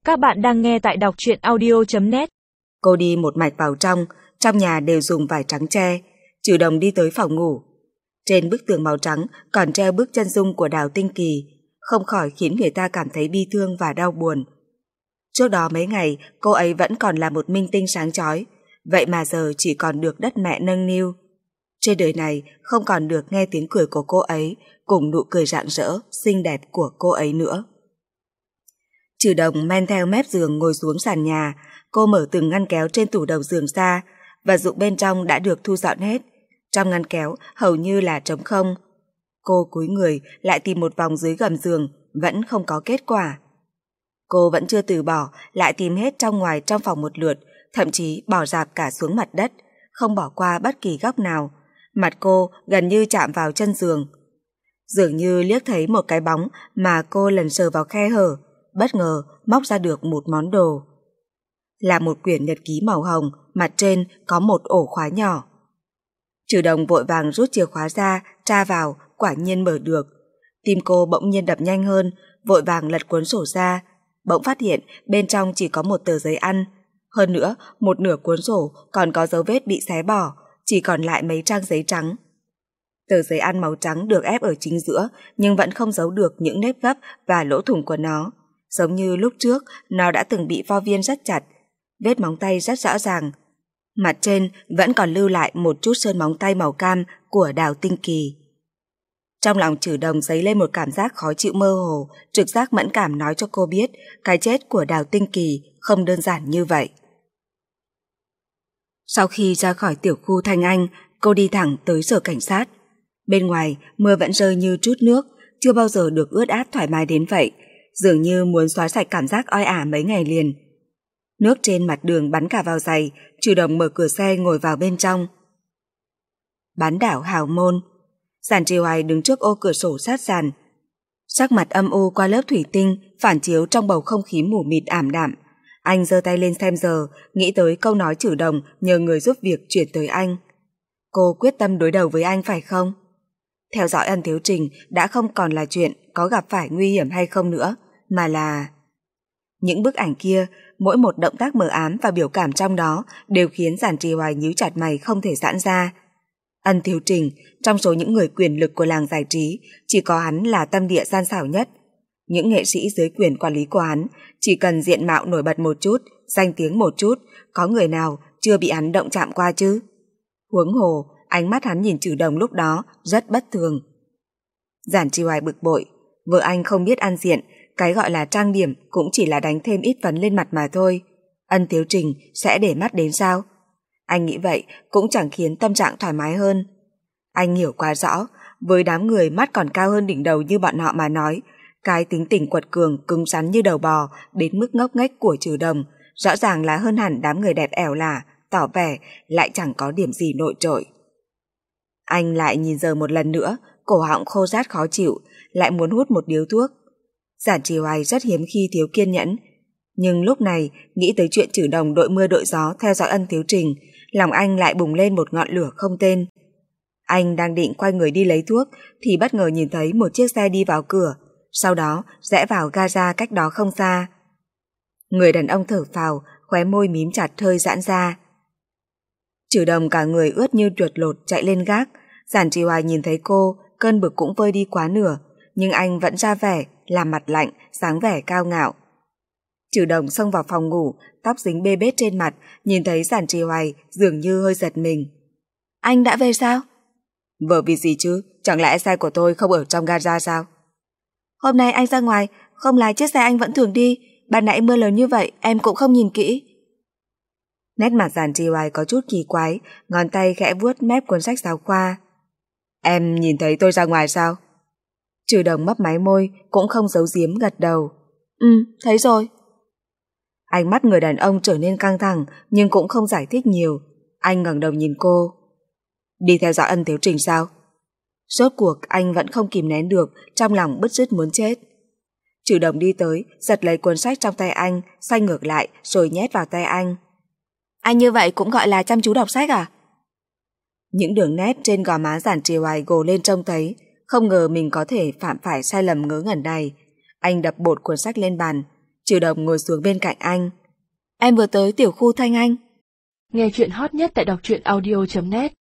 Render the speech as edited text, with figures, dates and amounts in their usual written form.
Các bạn đang nghe tại đọc truyện audio.net. Cô đi một mạch vào trong nhà đều dùng vải trắng che. Trừ Đồng đi tới phòng ngủ. Trên bức tường màu trắng còn treo bức chân dung của Đào Tinh Kỳ, không khỏi khiến người ta cảm thấy bi thương và đau buồn. Trước đó mấy ngày cô ấy vẫn còn là một minh tinh sáng chói, vậy mà giờ chỉ còn được đất mẹ nâng niu. Trên đời này không còn được nghe tiếng cười của cô ấy cùng nụ cười rạng rỡ, xinh đẹp của cô ấy nữa. Trừ Đồng men theo mép giường ngồi xuống sàn nhà. Cô mở từng ngăn kéo trên tủ đầu giường ra, vật dụng bên trong đã được thu dọn hết. Trong ngăn kéo hầu như là trống không. Cô cúi người lại tìm một vòng dưới gầm giường, vẫn không có kết quả. Cô vẫn chưa từ bỏ, lại tìm hết trong ngoài trong phòng một lượt, thậm chí bỏ rạp cả xuống mặt đất, không bỏ qua bất kỳ góc nào. Mặt cô gần như chạm vào chân giường. Dường như liếc thấy một cái bóng mà cô lần sờ vào khe hở, bất ngờ móc ra được một món đồ. Là một quyển nhật ký màu hồng, mặt trên có một ổ khóa nhỏ. Trừ Đồng vội vàng rút chìa khóa ra, tra vào, quả nhiên mở được. Tim cô bỗng nhiên đập nhanh hơn, vội vàng lật cuốn sổ ra, bỗng phát hiện bên trong chỉ có một tờ giấy ăn. Hơn nữa, một nửa cuốn sổ còn có dấu vết bị xé bỏ, chỉ còn lại mấy trang giấy trắng. Tờ giấy ăn màu trắng được ép ở chính giữa, nhưng vẫn không giấu được những nếp gấp và lỗ thủng của nó. Giống như lúc trước, nó đã từng bị vo viên rất chặt, vết móng tay rất rõ ràng. Mặt trên vẫn còn lưu lại một chút sơn móng tay màu cam của Đào Tinh Kỳ. Trong lòng Trừ Đồng dấy lên một cảm giác khó chịu mơ hồ, trực giác mẫn cảm nói cho cô biết cái chết của Đào Tinh Kỳ không đơn giản như vậy. Sau khi ra khỏi tiểu khu Thanh Anh, cô đi thẳng tới sở cảnh sát. Bên ngoài mưa vẫn rơi như trút nước, chưa bao giờ được ướt át thoải mái đến vậy, dường như muốn xóa sạch cảm giác oi ả mấy ngày liền. Nước trên mặt đường bắn cả vào giày, Trừ Đồng mở cửa xe ngồi vào bên trong. Bán đảo Hào Môn. Giản Trì Hoài đứng trước ô cửa sổ sát sàn. Sắc mặt âm u qua lớp thủy tinh phản chiếu trong bầu không khí mù mịt ảm đạm. Anh giơ tay lên xem giờ, nghĩ tới câu nói Trừ Đồng nhờ người giúp việc chuyển tới anh. Cô quyết tâm đối đầu với anh phải không? Theo dõi Ân Thiếu Trình đã không còn là chuyện có gặp phải nguy hiểm hay không nữa, mà là... Những bức ảnh kia, mỗi một động tác mờ ám và biểu cảm trong đó đều khiến Giản Trì Hoài nhíu chặt mày không thể giãn ra. Ân Thiếu Trình, trong số những người quyền lực của làng giải trí, chỉ có hắn là tâm địa gian xảo nhất. Những nghệ sĩ dưới quyền quản lý của hắn, chỉ cần diện mạo nổi bật một chút, danh tiếng một chút, có người nào chưa bị hắn động chạm qua chứ? Huống hồ, ánh mắt hắn nhìn Trừ Đồng lúc đó rất bất thường. Giản Trì Hoài bực bội, vợ anh không biết ăn diện, cái gọi là trang điểm cũng chỉ là đánh thêm ít phấn lên mặt mà thôi. Ân Thiếu Trình sẽ để mắt đến sao? Anh nghĩ vậy cũng chẳng khiến tâm trạng thoải mái hơn. Anh hiểu quá rõ, với đám người mắt còn cao hơn đỉnh đầu như bọn họ mà nói, cái tính tình quật cường cứng rắn như đầu bò đến mức ngốc nghếch của Trừ Đồng rõ ràng là hơn hẳn đám người đẹp ẻo lả, tỏ vẻ lại chẳng có điểm gì nổi trội. Anh lại nhìn giờ một lần nữa, cổ họng khô rát khó chịu, lại muốn hút một điếu thuốc. Giản Trì Hoài rất hiếm khi thiếu kiên nhẫn, nhưng lúc này nghĩ tới chuyện Trừ Đồng đội mưa đội gió theo dõi Ân Thiếu Trình, lòng anh lại bùng lên một ngọn lửa không tên. Anh đang định quay người đi lấy thuốc thì bất ngờ nhìn thấy một chiếc xe đi vào cửa, sau đó rẽ vào gara cách đó không xa. Người đàn ông thở phào, khóe môi mím chặt hơi giãn ra. Trừ Đồng cả người ướt như chuột lột chạy lên gác. Giản Trì Hoài nhìn thấy cô, cơn bực cũng vơi đi quá nửa, nhưng anh vẫn ra vẻ làm mặt lạnh, dáng vẻ cao ngạo. Trừ Đồng xông vào phòng ngủ, tóc dính bê bết trên mặt, nhìn thấy Giản Trì Hoài dường như hơi giật mình. Anh đã về sao? Vợ vì gì chứ, chẳng lẽ xe của tôi không ở trong gara sao? Hôm nay anh ra ngoài, không lái chiếc xe anh vẫn thường đi, ban nãy mưa lớn như vậy em cũng không nhìn kỹ. Nét mặt Giản Trì Hoài có chút kỳ quái, ngón tay khẽ vuốt mép cuốn sách giáo khoa. Em nhìn thấy tôi ra ngoài sao? Trừ Đồng mấp máy môi, cũng không giấu giếm gật đầu. Thấy rồi. Ánh mắt người đàn ông trở nên căng thẳng, nhưng cũng không giải thích nhiều. Anh ngẩng đầu nhìn cô. Đi theo dõi Ân Thiếu Trình sao? Rốt cuộc anh vẫn không kìm nén được, trong lòng bứt rứt muốn chết. Trừ Đồng đi tới, giật lấy cuốn sách trong tay anh, xoay ngược lại rồi nhét vào tay anh. Anh như vậy cũng gọi là chăm chú đọc sách à? Những đường nét trên gò má Giản Trì Hoài gồ lên trông thấy, không ngờ mình có thể phạm phải sai lầm ngớ ngẩn này. Anh đập bột cuốn sách lên bàn. chủ động ngồi xuống bên cạnh anh. Em vừa tới tiểu khu Thanh Anh. Nghe chuyện hot nhất tại đọc truyện audio.net